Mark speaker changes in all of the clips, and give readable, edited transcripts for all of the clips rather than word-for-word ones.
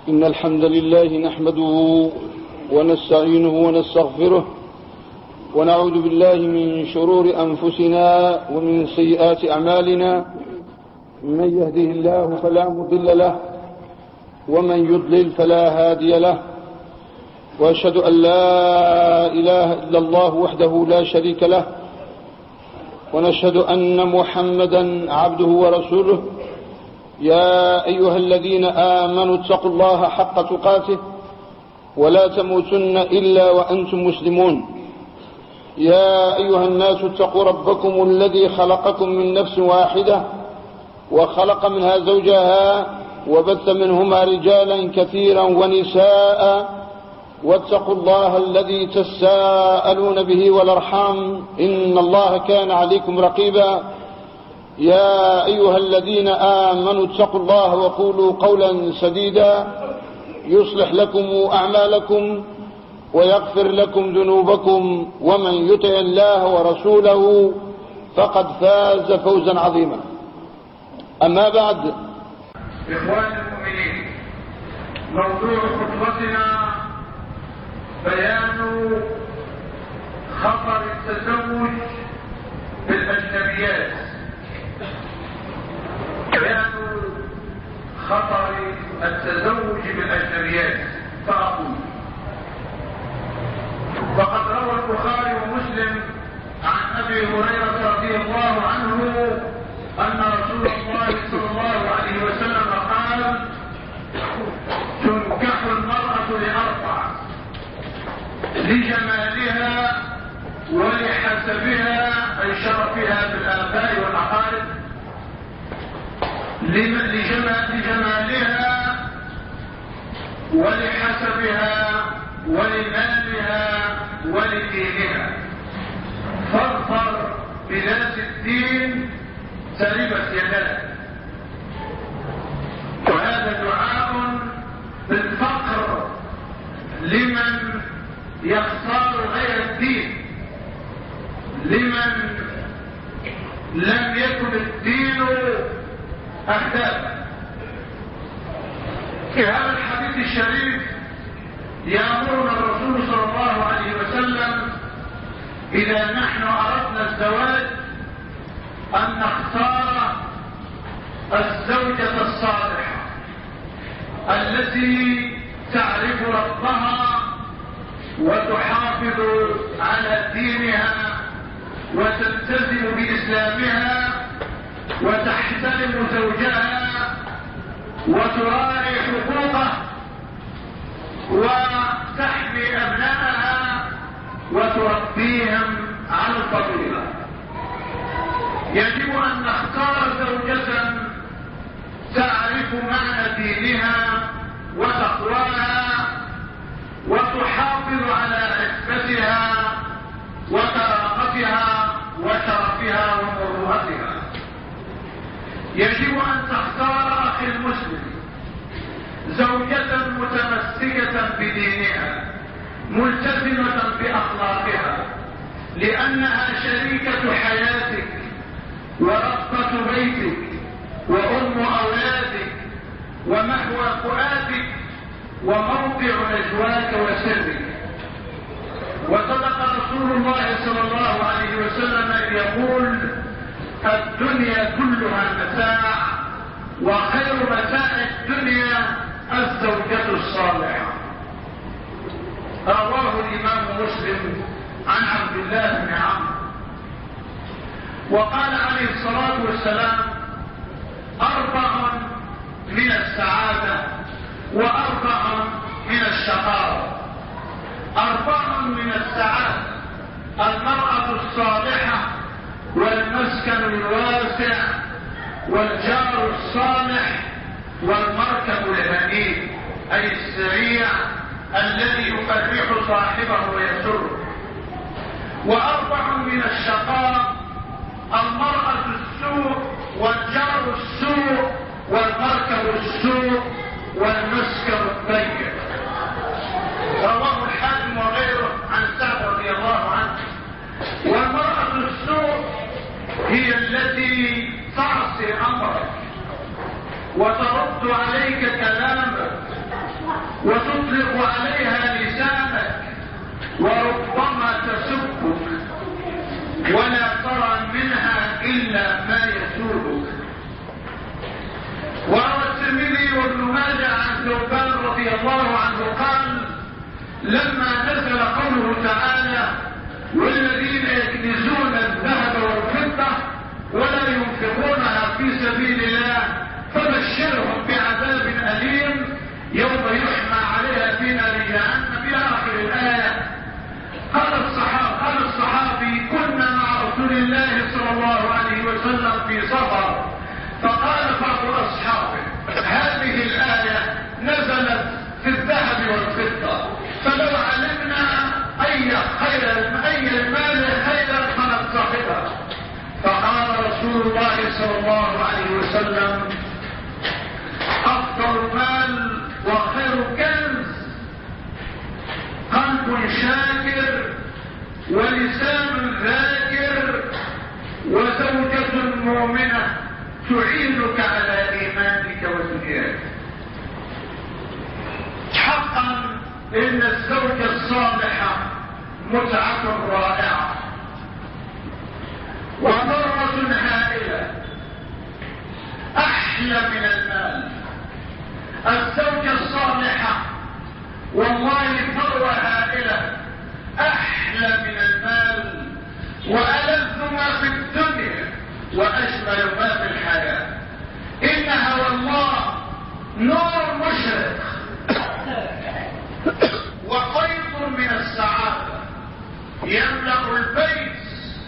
Speaker 1: إن الحمد لله نحمده ونستعينه ونستغفره ونعوذ بالله من شرور أنفسنا ومن سيئات أعمالنا. من يهده الله فلا مضل له ومن يضلل فلا هادي له، وأشهد أن لا إله إلا الله وحده لا شريك له، ونشهد أن محمدا عبده ورسوله. يا أيها الذين آمنوا اتقوا الله حق تقاته ولا تموتن إلا وأنتم مسلمون. يا أيها الناس اتقوا ربكم الذي خلقكم من نفس واحدة وخلق منها زوجها وبث منهما رجالا كثيرا ونساء، واتقوا الله الذي تساءلون به والأرحام إن الله كان عليكم رقيبا. يا أيها الذين آمنوا اتقوا الله وقولوا قولا سديدا يصلح لكم أعمالكم ويغفر لكم ذنوبكم، ومن يطع الله ورسوله فقد فاز فوزا عظيما. أما بعد،
Speaker 2: إخواني المؤمنين، موضوع خطبتنا بيان خطر التزوج بالأجنبيات. بيان خطر التزوج بالأجنبيات. فأقول: وقد روى البخاري ومسلم عن أبي هريرة رضي الله عنه أن رسول الله صلى الله عليه وسلم قال: تنكح المرأة لأربع: لجمالها ولحسبها أي شرفها في الآباء والأقارب، لجمالها ولحسبها ولمالها ولدينها، فاظفر بذات الدين تربت يداك. وهذا دعاء بالفقر لمن يختار غير الدين، لمن لم يكن الدين أهدافا. في هذا الحديث الشريف يأمرنا الرسول صلى الله عليه وسلم إذا نحن أردنا الزواج أن نختار الزوجة الصالحة التي تعرف ربها وتحافظ على دينها وتلتزم بإسلامها وتحترم زوجها وتراعي حقوقه وتحمي أبنائها وتربيهم على الفضيلة. يجب أن نختار زوجة تعرف معنى دينها وتقواها وتحافظ على عفتها وكرامتها وشرفها ومروءتها. يجب أن تختار أخي المسلم زوجة متمسكة بدينها ملتزمة بأخلاقها، لأنها شريكة حياتك وربة بيتك وأم أولادك ومحور فؤادك وموضع نجواك وسرك. وصدق رسول الله صلى الله عليه وسلم أن يقول: الدنيا كلها متاع، وخير متاع الدنيا الزوجة الصالحة. رواه الإمام مسلم عن عبد الله بن عمرو. وقال عليه الصلاة والسلام: أربع من السعادة وأربع من الشقاوة. أربع من السعادة: المرأة الصالحة والمسكن الواسع والجار الصالح والمركب الهنيء أي السريع الذي يفرح صاحبه ويسره. وأربع من الشقاء: المرأة السوء والجار السوء والمركب السوء والمسكن الضيق. رواه الحاكم وغيره عن سعد رضي الله عنه. والمرأة السوء هي التي تعصي أمرك وترد عليك كلامك وتطلق عليها لسانك وربما تسبك ولا ترى منها إلا ما يسوءك. وروى الترمذي وابن ماجه عن ثوبان رضي الله عنه قال: لما نزل قوله تعالى: والذين يكنزون الذهب والفضة ولا ينفقونها في سبيل الله فبشرهم بعذاب أليم يوم يحمى عليها في نار جهنم إلى آخر الآية. قال الصحابي: كنا مع رسول الله صلى الله عليه وسلم في سفر، فقال بعض أصحابه: هذه الآية نزلت في الذهب والفضة، فلو علمنا أي المال خيرا فنتخذها. فقال رسول الله صلى الله عليه وسلم: أفضل مال وخير كنز قلب شاكر ولسان ذاكر وزوجة مؤمنة تعينك على إيمانك وسجادك. حقا إن الزوجة الصالحة متعة رائعة وضرة هائلة أحلى من المال. الزوجة الصالحة والله ثروة هائلة أحلى من المال وألذ ما في الدنيا وأجمل ما في الحياة. إنها والله نور مشرق وخيط من السعادة يملأ البيت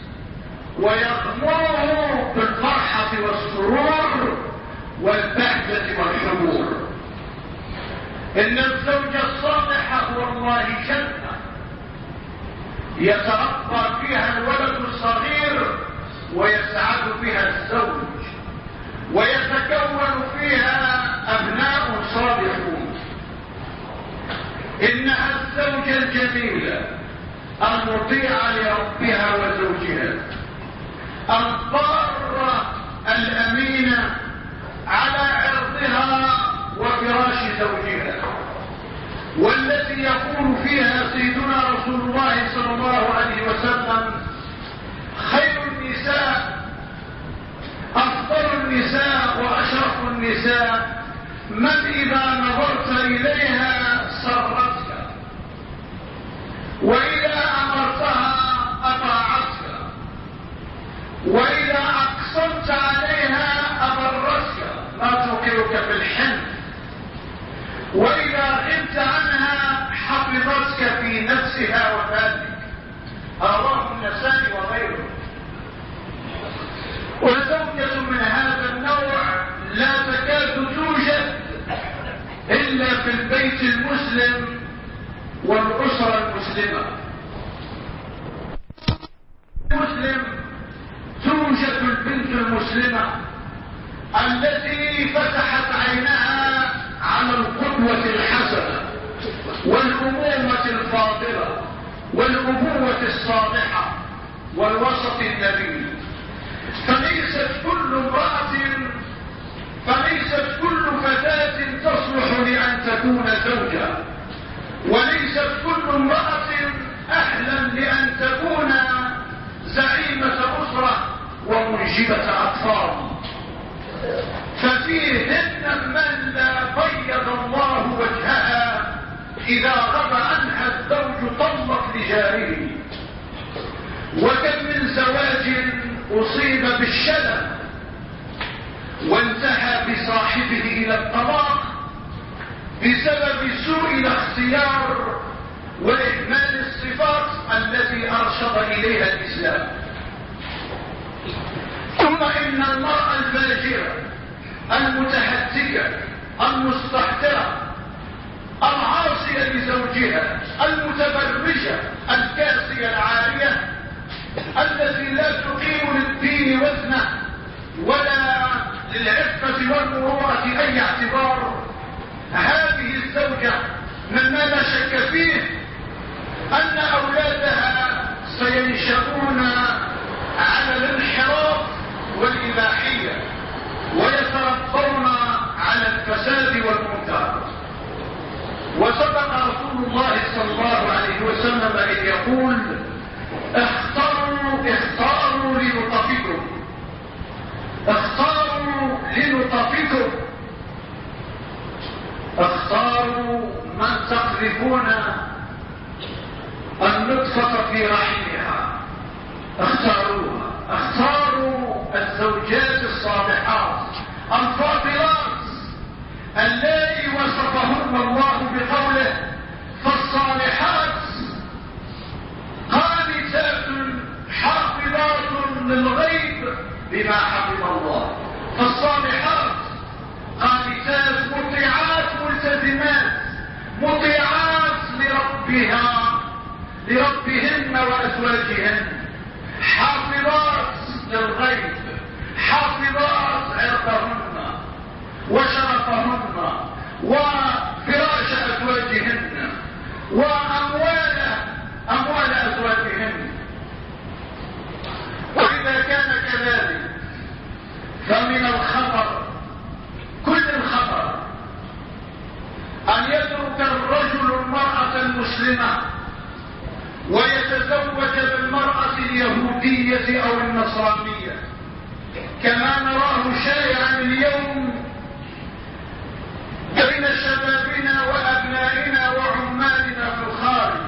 Speaker 2: ويغمره بالفرحة والسرور والبهجة والحبور. إن الزوجة الصالحة والله جنة يتربى فيها الولد الصغير ويسعد بها الزوج ويتكون فيها أبناء صالحون. إنها الزوجة الجميلة المطيعة لربها وزوجها، الضارة الأمينة على عرضها وفراش زوجها، والتي يقول فيها سيدنا رسول الله صلى الله عليه وسلم: خير النساء أفضل النساء وأشرف النساء من إذا نظرت إليها سرتك وإذا أمرتها أطاعتك وإذا أقسمت عليها أبرتك ما توقعك في الحلم وإذا غبت عنها حفظتك في نفسها ومالك. رواه النسائي وغيره. وزوجة من هذا النوع لا تكاد توجد إلا في البيت المسلم والأسرة المسلمة. المسلم توجد البنت المسلمة التي فتحت عينها على القدوة الحسنة والأمومة الفاضلة والأبوة الصالحة والوسط النبيل. فليست كل فتاة تصلح لأن تكون زوجة، وليست كل امرأة أهلا لأن تكون زعيمة أسرة ومنجبة أطفال. ففيهن من لا بيض الله وجهها إذا غاب عنها الزوج طلق لجاره. وكم من زواج أصيب بالشلل وانتهى بصاحبه إلى الطلاق بسبب سوء الاختيار وإهمال الصفات التي أرشد إليها الإسلام. ثم إن المرأة الفاجرة المتهتكة المستحترة العاصية لزوجها المتبرجة الكاسية العارية التي لا تقيم للدين وزنه ولا للعفة والمروءة أي اعتبار، هذه الزوجة مما لا شك فيه أن أولادها سينشأون على الانحراف والإباحية ويتربون على الفساد والمنكر. وصدق رسول الله صلى الله عليه وسلم إذ يقول اختاروا لنطفكم، اختاروا لنطفكم، اختاروا من تقذفون النطفة في رحمها، اختاروها، اختاروا الزوجات الصالحات الفاضلات اللاتي وصفهن الله بقوله فالصالحات قانتات حافظات للغيب بما حفظ الله، فالصالحات قانتات مطيعات ملتزمات مطيعات لربهن وأزواجهن، حافظات للغيب، حافظات عرضهن وشرفهن وفراش أزواجهن وأموال أزواجهن. وإذا كان كذلك فمن الخطر، كل الخطر، أن يترك الرجل المرأة المسلمة ويتزوج بالمرأة اليهودية أو النصرانية كما نراه شائعا اليوم بين شبابنا وأبنائنا وعمالنا في الخارج.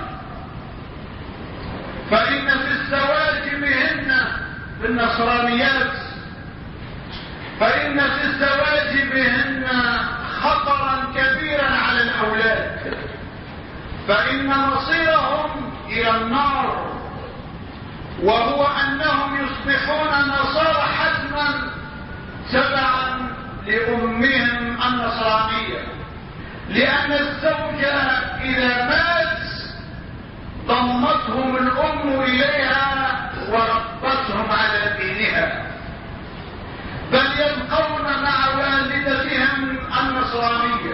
Speaker 2: فإن في الزواج بهن بالنصرانيات، فإن في الزواج بهن خطرا كبيرا على الأولاد، فإن مصيرهم إلى النار، وهو أنهم يصبحون نصارى حتما تبعا لأمهم النصرانية، لأن الزوجة إذا مات ضمتهم الأم إليها وربتهم على دينها، بل يبقون مع والدتهم النصرانية،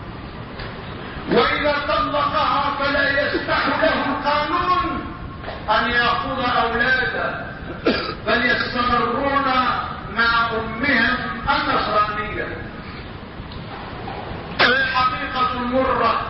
Speaker 2: وإذا طلقها فلا يسمح له القانون أن يأخذ أولاده، بل يستمرون مع أمهم النصرانية. الحقيقة المرة،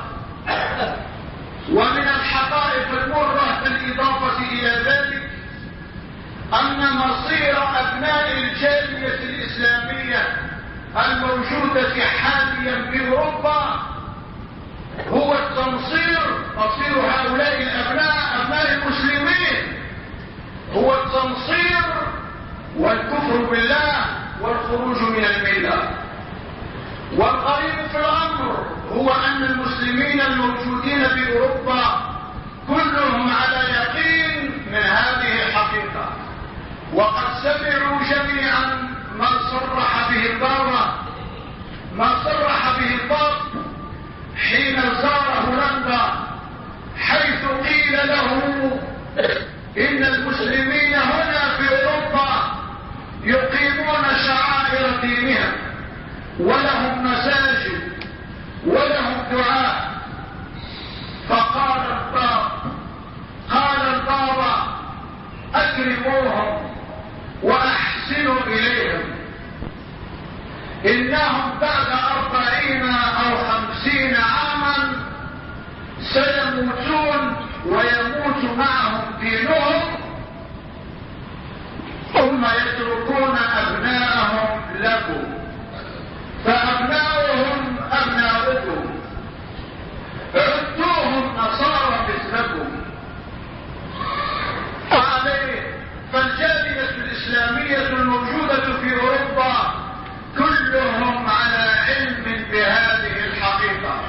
Speaker 2: ومن الحقائق المرة بالإضافة إلى ذلك أن مصير أبناء الجالية الإسلامية الموجودة حاليا في أوروبا هو التنصير، مصير هؤلاء الأبناء أبناء المسلمين هو التنصير والكفر بالله والخروج من الملة. والغريب في الأمر هو أن المسلمين الموجودين في أوروبا كلهم على يقين من هذه الحقيقة، وقد سمعوا جميعا ما صرح به الباب حين زار هولندا، حيث قيل له إن المسلمين هنا في أوروبا يقيمون شعائر دينهم ولهم مساجد ولهم دعاء، فقال البابا أكرموهم وأحسنوا إليهم، إنهم بعد 40 أو 50 عاما سيموتون ويموت معهم دينهم، ثم يتركون أبناءهم لكم، فأبناؤهم أبناؤكم، عدوهم نصارى مثلكم. فالجالية الإسلامية الموجودة في أوروبا كلهم على علم بهذه الحقيقة،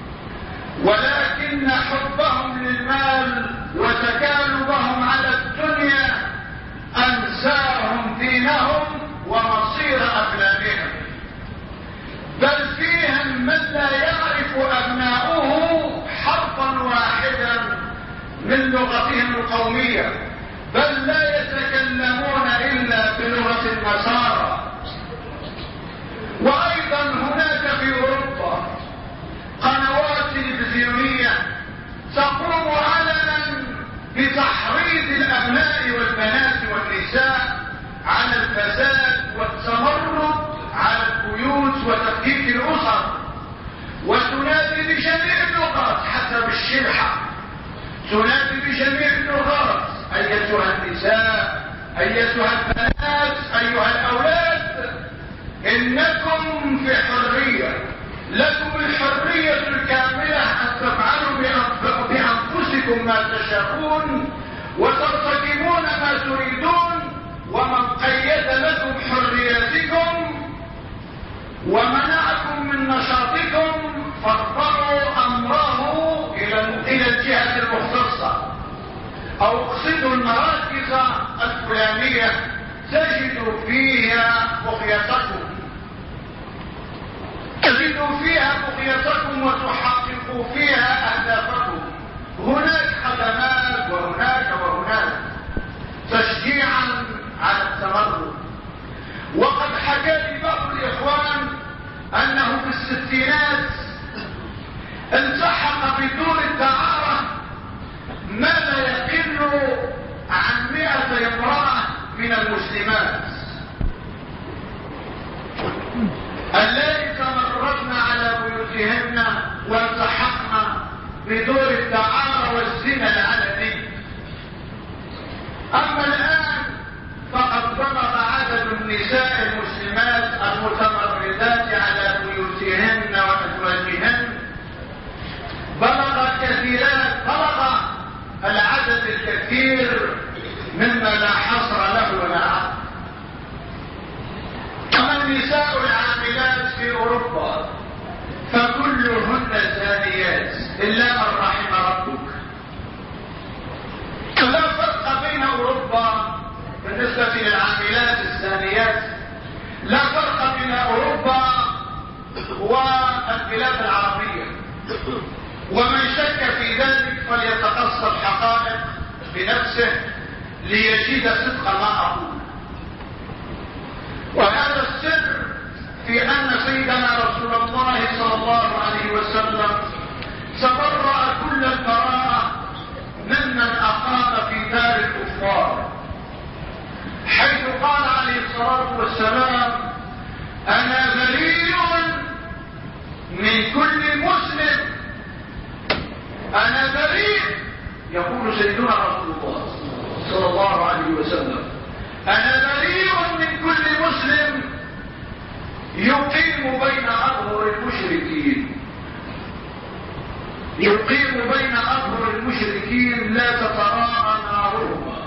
Speaker 2: ولكن حبهم للمال وتكالبهم على الدنيا أنساهم دينهم ومصير أبنائهم، بل فيهم من لا يعرف أبناؤه حرفا واحدا من لغتهم القومية، بل لا يتكلمون إلا بلغة النصارى. وأيضا هناك في أوروبا قنوات تلفزيونية تقوم علنا بتحريض الأبناء والبنات والنساء على الفساد والتمرد على البيوت وتفكيك الأسر، وتنادي تنادي بجميع اللغات حسب الشرحة، تنادي بجميع اللغات: أيتها النساء، أيتها البنات، أيها الأولاد، إنكم في حرية، لكم الحرية الكاملة أن تفعلوا بأنفسكم ما تشاءون وترتكبون ما تريدون، ومن قيد لكم حرياتكم ومنعكم من نشاطكم فارفعوا أمره إلى الجهة المختصة، أو اقصدوا المراكز الفلانية تجدوا فيها بغيتكم وتحققوا فيها أهدافكم. هناك خدمات وهناك تشجيعا على التمرد. وقد حكى لي بعض الإخوان أنه في الستينات التحق بدور الدعارة ما لا يقل عن 100 امرأة من المسلمات اللاتي تمردن على بيوتهن والتحقن بدور الدعارة والزنا العلني. أما الآن فقد بلغ عدد النساء المسلمات المتمردات على بيوتهن وأزواجهن بلغ العدد الكثير مما لا حصر له ولا عد. أما النساء العاملات في أوروبا فكلهن زانيات إلا من رحم ربك. لا فرق بين أوروبا بالنسبة للعاملات الزانيات، لا فرق بين أوروبا والبلاد العربية، ومن شك في ذلك فليتقص الحقائق بنفسه ليجد صدق ما أقول. وهذا السر في أن سيدنا رسول الله صلى الله عليه وسلم تبرأ كل البراءة ممن أقام في دار الكفار، حيث قال عليه الصلاة والسلام: أنا بريء من كل مسلم. أنا بريء، يقول سيدنا رسول الله صلى الله عليه وسلم: أنا بريء من كل مسلم يقيم بين أظهر المشركين، يقيم بين أظهر المشركين لا تتراءى نارهما.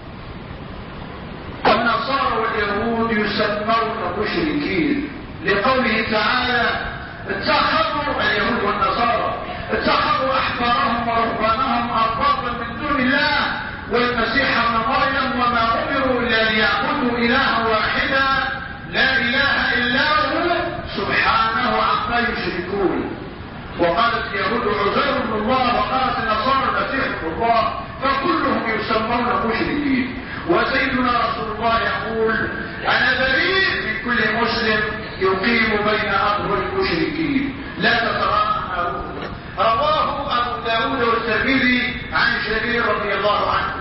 Speaker 2: النصارى واليهود يسمون مشركين لقوله تعالى: اتخذوا اليهود والنصارى اتخذوا أحبارهم ورهبانهم أربابا من دون الله والمسيح ابن مريم وما أمروا إلا ليعبدوا إلها واحدا لا إله إلا هو سبحانه عما يشركون. وقالت اليهود عزير بن الله وقالت النصارى المسيح ابن الله، فكلهم يسمون مشركين. وسيدنا رسول الله يقول: أنا بريء من كل مسلم يقيم بين أظهر المشركين لا تتراءى نارهما. رواه أبو داود والترمذي عن جرير رضي الله عنه.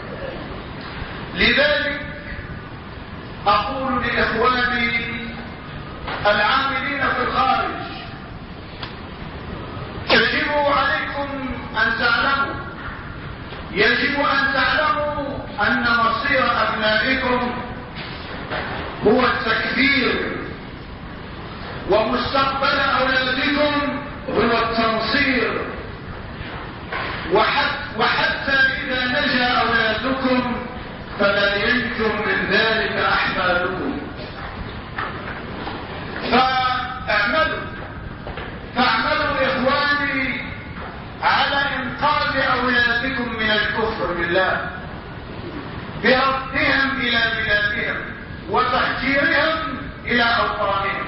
Speaker 2: لذلك أقول لإخواني العاملين في الخارج: يجب عليكم أن تعلموا أن مصير أبنائكم هو التكبير، ومستقبل أولادكم هو التنصير. وحتى إذا نجا أولادكم فلا ينجو من ذلك أحفادكم. فاعملوا إخواني على إنقاذ أولادكم من الكفر بالله بردهم إلى بلادهم وتهجيرهم إلى أوطانهم.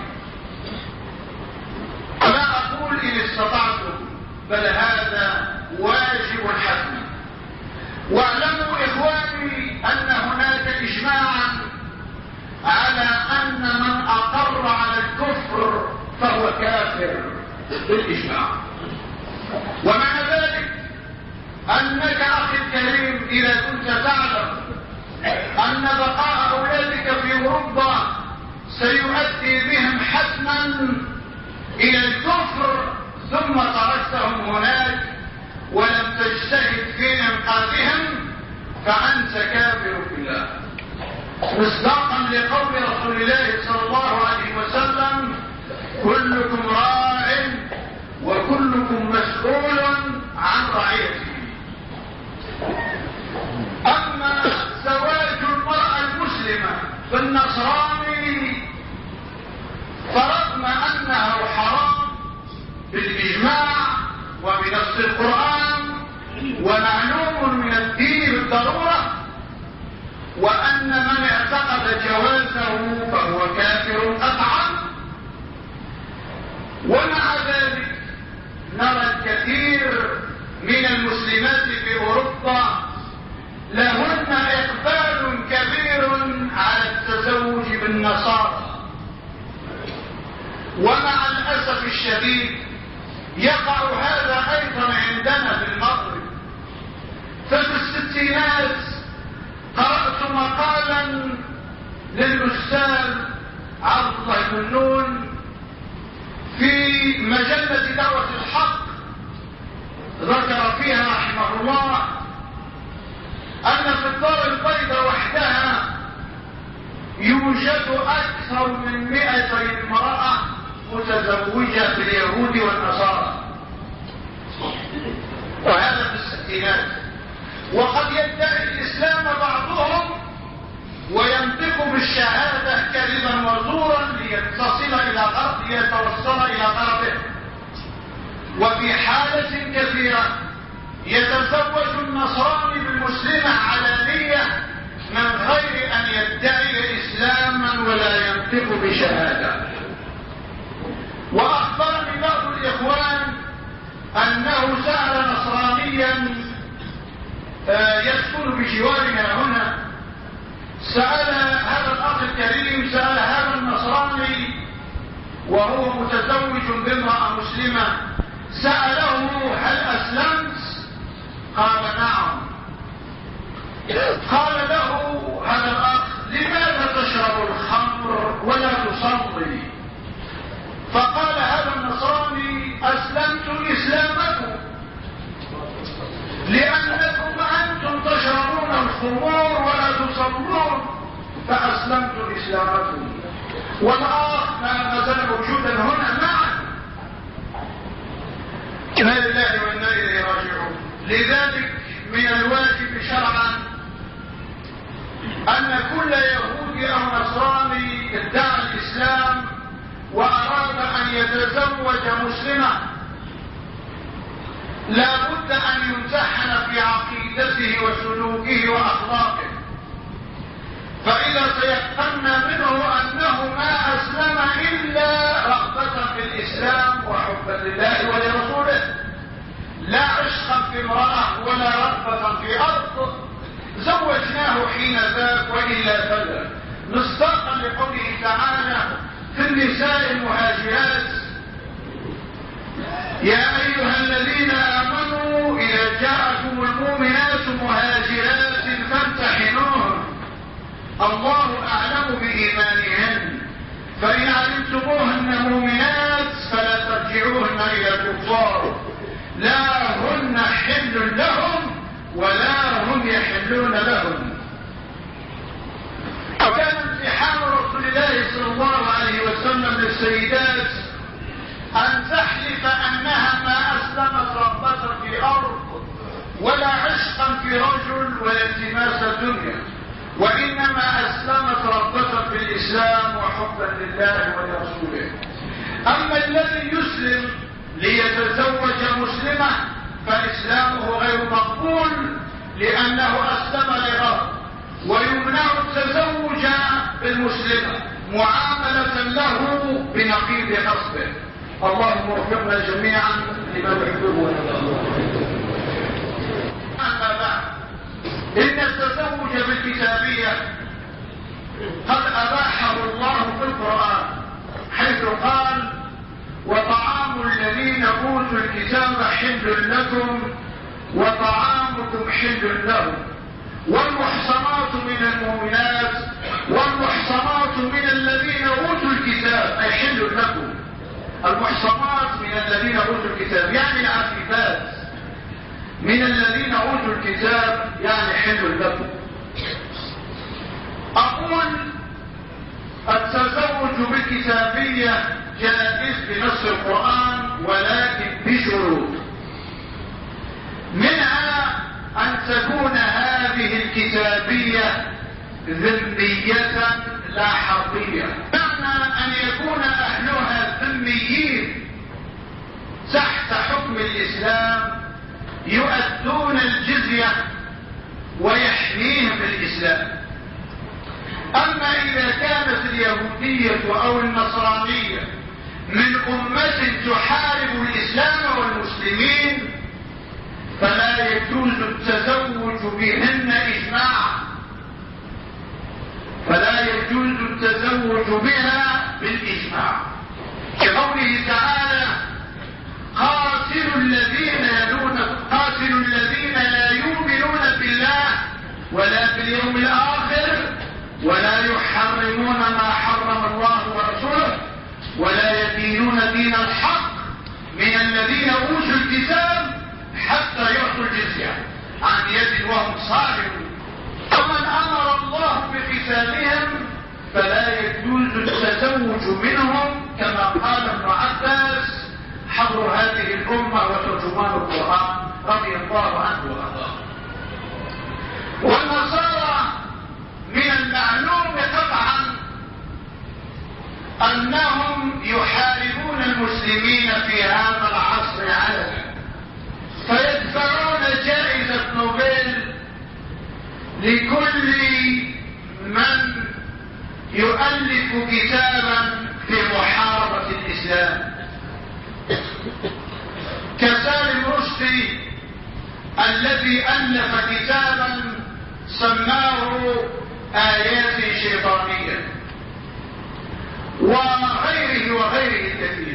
Speaker 2: لا أقول إن استطعتم، بل هذا واجب حتمي. واعلموا إخواني أن هناك إجماعا على أن من أقر على الكفر فهو كافر بالإجماع. ومع ذلك أنك أخي الكريم إذا كنت تعلم أن بقاء أولادك في أوروبا سيؤدي بهم حتما إلى الكفر ثم فأنت كافر بالله، مصداقا لقول رسول الله صلى الله عليه وسلم: كلكم راع وكلكم مسؤول عن رعيته. أما زواج المرأة المسلمة بالنصراني فرغم أنه حرام بالإجماع وبنص القرآن ومعلوم من الدين بالضرورة، وأن من اعتقد جوازه فهو كافر قطعا، ومع ذلك نرى الكثير من المسلمات في أوروبا لهن إقبال كبير على التزوج بالنصارى. ومع الأسف الشديد يقع هذا أيضا عندنا في المغرب. ففي الستينات قرأت مقالا للأستاذ عبد الله بن نون في مجلة دعوة الحق، ذكر فيها رحمه الله أن في الدار البيضاء وحدها يوجد أكثر من 200 امرأة متزوجة باليهود والنصارى، وهذا في الستينات. وقد يدعي الإسلام بعضهم وينطق بالشهادة كذبا وزورا ليتوصل إلى غرضه. وفي حالة كثيرة يتزوج النصراني بالمسلمة علانية من غير أن يدعي إسلاما ولا ينطق بشهادة. وأخبرني بعض الإخوان أنه سأل نصرانيا يسكن بجوارنا هنا، سأل هذا الأخ الكريم، سأل هذا النصراني وهو متزوج بامرأة مسلمة، سأله: هل أسلمت؟ قال: نعم. قال له هذا الأخ: لماذا تشرب الخمر ولا تصلي؟ فقال هذا النصراني: أسلمت إسلامكم، لأنكم أنتم تشربون الخمور ولا تصلون، فأسلمت إسلامكم. والآخر ما زال موجودا هنا معا. إنا لله وإنا إليه راجعون. لذلك من الواجب شرعا أن كل يهودي أو نصراني ادعى الإسلام وأراد أن يتزوج مسلمة لا بد أن يمتحن في عقيدته وسلوكه وأخلاقه، فإذا تيقنا منه أنه ما أسلم إلا رغبة في الإسلام وحبا لله ولرسوله، لا عشقا في امرأة ولا رغبة في أرض، زوجناه حين ذاك وإلا فلا، مصداقا لقوله تعالى في النساء المهاجرات: يا أيها الذين آمنوا إذا جاءكم المؤمنات مهاجرات فامتحنوهن الله أعلم بإيمانهن، فإن علمتموهن مؤمنات فلا ترجعوهن إلى الكفار، لا هن حل لهم ولا هم يحلون لهم. وكان امتحان رسول الله صلى الله عليه وسلم للسيدات أن تحلف أنها ما أسلمت رغبة في أرض ولا عشقا في رجل ولا التماس دنيا، وإنما أسلمت رغبة في الإسلام وحبا لله ولرسوله. أما الذي يسلم ليتزوج مسلمة فإسلامه غير مقبول، لأنه أسلم لغرض، ويمنع التزوج بالمسلمة معاملة له بنقيض قصده. اللهم وفقنا جميعا لما تحبه وترضاه. أما بعد، إن التزوج بالكتابية قد أباحه الله في القرآن، حيث قال: وطعام الذين أوتوا الكتاب حل لكم وطعامكم حل لهم، والمحصنات من المؤمنات والمحصنات من الذين أوتوا الكتاب، أي حل لكم. المحصنات من الذين أوتوا الكتاب يعني العفيفات، من الذين أوتوا الكتاب يعني حل لكم. أقول التزوج بالكتابية جائز بنص القرآن ولكن بشروط، منها أن تكون هذه الكتابية ذمية لا حربية، معنى أن يكون أهلها ذميين تحت حكم الإسلام يؤدون الجزية ويحميهم الإسلام. أما إذا كانت اليهودية أو النصرانية من أمة تحارب الإسلام والمسلمين فلا يجوز التزوج بهن إجماعا، فلا يجوز التزوج بها بالإجماع، كقوله تعالى قاتلوا الذين لا يؤمنون بالله ولا باليوم الآخر ولا يحرمون ما حرم الله ورسوله ولا يدينون دين الحق من الذين أوتوا الكتاب حتى يعطوا الجزية عن يد وهم صاغرون. ومن أمر الله بقتالهم فلا يجوز التزوج منهم، كما قال ابن عباس حبر هذه الأمة وترجمان القرآن رضي الله عنه وارضاه. والنصارى من المعلوم قطعا أنهم يحاربون المسلمين في هذا العصر علنا، فيدفعون جائزة نوبل لكل من يؤلف كتابا في محاربة الإسلام، كسالم رشدي الذي ألف كتابا سماه آيات شيطانية، وغيره كثير.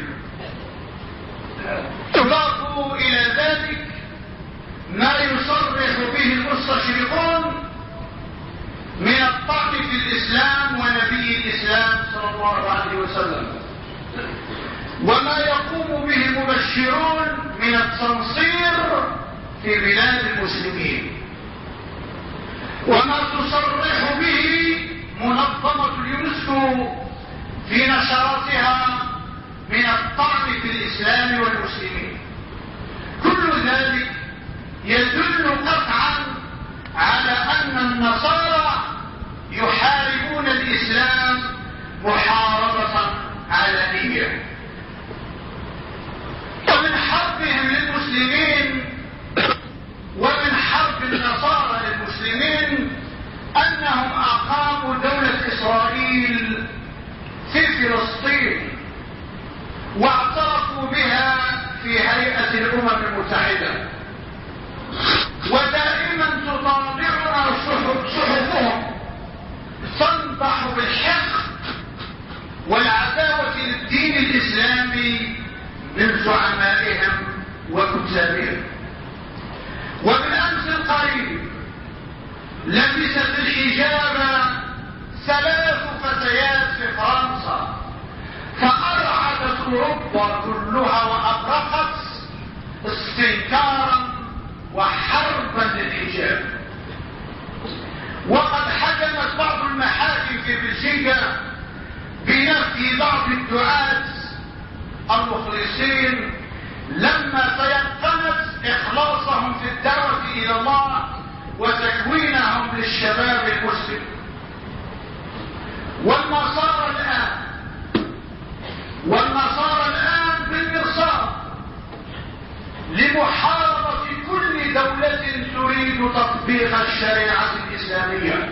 Speaker 2: تضاف إلى ذلك ما يصرح به المستشرقون من الطعن في الإسلام ونبي الإسلام صلى الله عليه وسلم، وما يقوم به المبشرون من التنصير في بلاد المسلمين، وما تصرح به منظمة اليونسكو في نشراتها من الطعن في الإسلام والمسلمين. كل ذلك يدل قطعا على أن النصارى يحاربون الإسلام محاربة علنية. ومن حربهم للمسلمين ومن حرب النصارى للمسلمين أنهم أقاموا دولة إسرائيل في فلسطين واعترفوا بها في هيئة الأمم المتحدة، ودائما تطالعنا صحفهم تنضح بالحقد والعداوة للدين الإسلامي من زعمائهم وكتابهم. وبالأمس القريب لبست الحجاب 3 فتيات في فرنسا فأرعدت أوروبا كلها وأبرقت استنكارا وحربا للحجاب. وقد حكمت بعض المحاكم في بلجيكا بنفي بعض الدعاة المخلصين لما تيقنت إخلاصهم في الدعوة إلى الله وتكوينهم للشباب المسلم. والنصارى الآن بالمرصاد لمحاربة كل دولة تريد تطبيق الشريعة الإسلامية.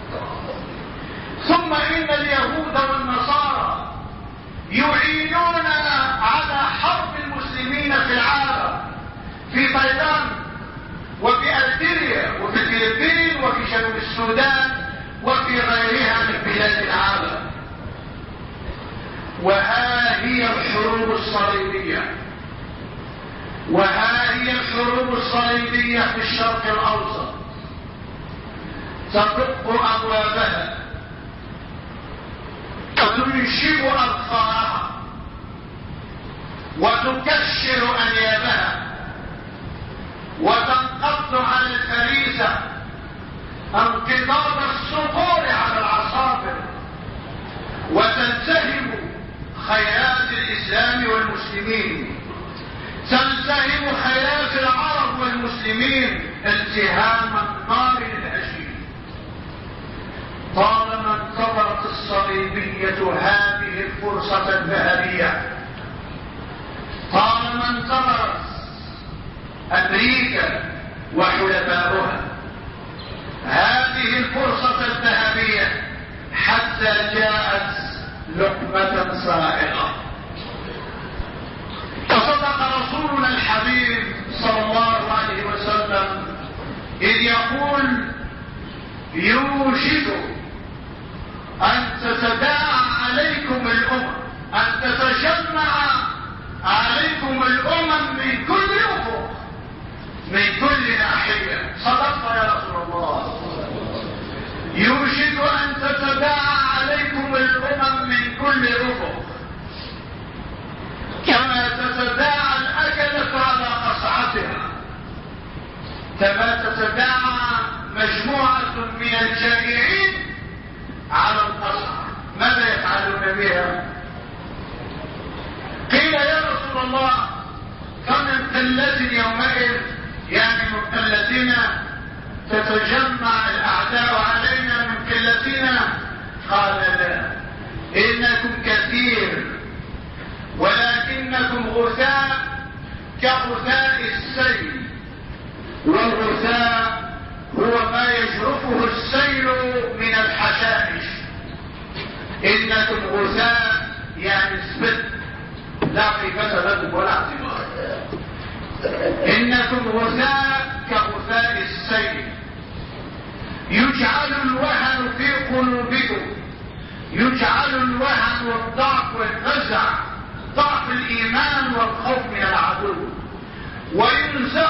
Speaker 2: ثم إن اليهود والنصارى يعينون على حرب المسلمين في العالم، في تايلاند وفي ألجيريا وفي الفلبين وفي جنوب السودان وفي غيرها من بلاد العالم. وها هي الحروب الصليبية في الشرق الأوسط تدق أبوابها وتنشب أظفارها وتكشر أنيابها القبض على الفريسة، انقضاض الصقور على العصافر، وتلتهم خيرات الإسلام والمسلمين، تلتهم خيرات العرب والمسلمين التهام النار للهشيم. طالما انتظرت الصليبية هذه الفرصة الذهبية، طالما انتظرت أمريكا وحلفاؤها هذه الفرصة الذهبية حتى جاءت لقمة صائغة. فصدق رسولنا الحبيب صلى الله عليه وسلم إذ يقول: يوشك أن تتداعى عليكم الأمم، أن تتجمع عليكم الأمم من كل أفق، من كل ناحية. صدقت يا رسول الله. يوشك أن تتداعى عليكم الأمم من كل أفق كما تتداعى الأكلة على قصعتها، كما تتداعى مجموعة من الجائعين على القصعة. ماذا يفعلون بها؟ قيل: يا رسول الله، كم من قلة يومئذ، يعني من قلتنا تتجمع الأعداء علينا من قلتنا؟ قال: لا، إنكم كثير ولكنكم غثاء كغثاء السيل، والغثاء هو ما يجرفه السيل من الحشائش. إنكم غثاء يعني سبت، لا قيمة لكم ولا اعتبار. إنكم غثاء كغثاء السيل، يجعل الوهن في قلوبكم، يجعل الوهن والضعف والفزع، ضعف الإيمان والخوف من العدو، وينزع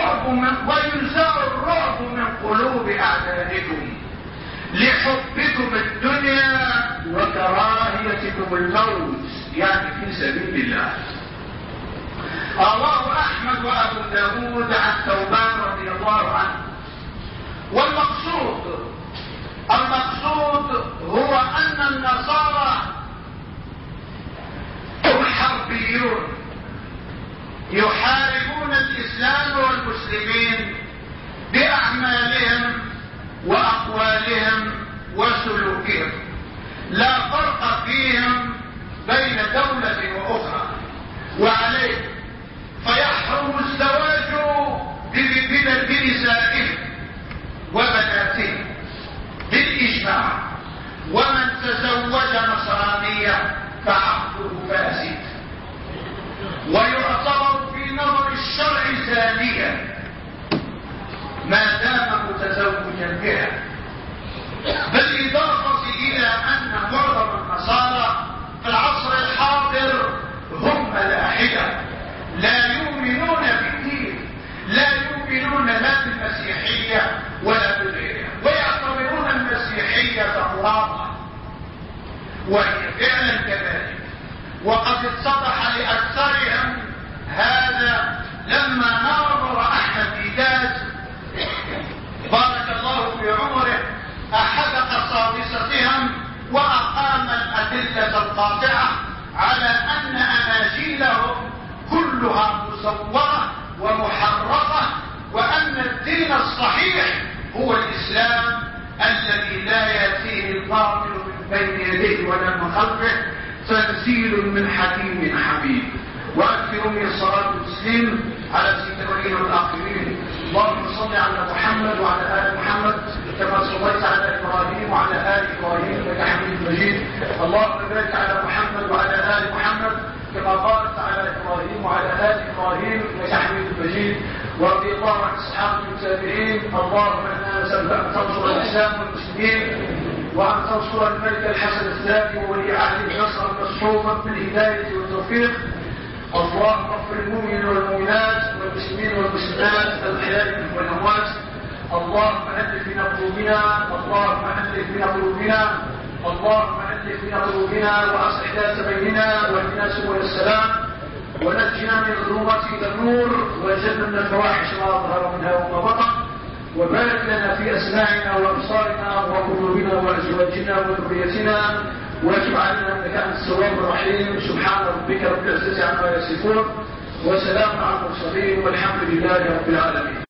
Speaker 2: الرعب من قلوب أعدائكم لحبكم الدنيا وكراهيتكم الموت، يعني في سبيل الله. رواه أحمد وأبو داود عن ثوبان رضي الله عنه. والمقصود هو أن النصارى حربيون يحاربون الإسلام والمسلمين بأعمالهم وأقوالهم وسلوكهم، لا فرق فيهم بين دولة وأخرى. وعليه فيحرم الزواج بنسائهم وبناتهم بالإجماع، ومن تزوج نصرانية فعقده فاسد، ويعتبر في نظر الشرع زانيا ما دام متزوجا بها. بالإضافة إلى أن معظم النصارى في العصر الحاضر هم ملاحدة، لا يؤمنون بالدين، لا يؤمنون لا بالمسيحية ولا بغيرها، ويعتبرون المسيحية خرافة، وهي فعلا كذلك. وقد اتضح لأكثرهم هذا لما ناظر أحمد ديدات بارك الله في عمره أحد قساوستهم، وأقام الأدلة القاطعة على أن أناجيلهم كلها مزورة ومحرفة، وأن الدين الصحيح هو الإسلام الذي لا يأتيه الباطل من بين يديه ولا من خلفه، تنزيل من حكيم حميد. وأكثر من الصلاة والتسليم على سيد الأولين والآخرين. اللهم صل على محمد وعلى آل محمد كما صليت على إبراهيم وعلى آل إبراهيم إنك حميد مجيد. اللهم بارك على محمد وعلى آل محمد كما باركت على إبراهيم وعلى آل إبراهيم إنك حميد مجيد. ورضي الله عن الصحابة والتابعين. اللهم إنا نسألك أن تنصر الإسلام والمسلمين، وأن تنصر الملك الحسن الثاني وولي عهده نصرا مصحوبا بالهداية والتوفيق. اللهم اغفر للمؤمنين والمؤمنات والمسلمين والمسلمات الأحياء والأموات. اللهم ألف بين قلوبنا، اللهم ألف بين قلوبنا، اللهم ألف بين قلوبنا، وأصلح ذات بيننا واهدنا سبل السلام. ونجنا من الظلمات إلى النور، وجنبنا الفواحش ما ظهر منها وما بطن، وبارك لنا في أسماعنا وأبصارنا وقلوبنا وأزواجنا وذريتنا، واجعلنا إنك أنت التواب الرحيم. سبحان ربك رب العزة عما يصفون، وسلام على المرسلين، والحمد لله رب العالمين.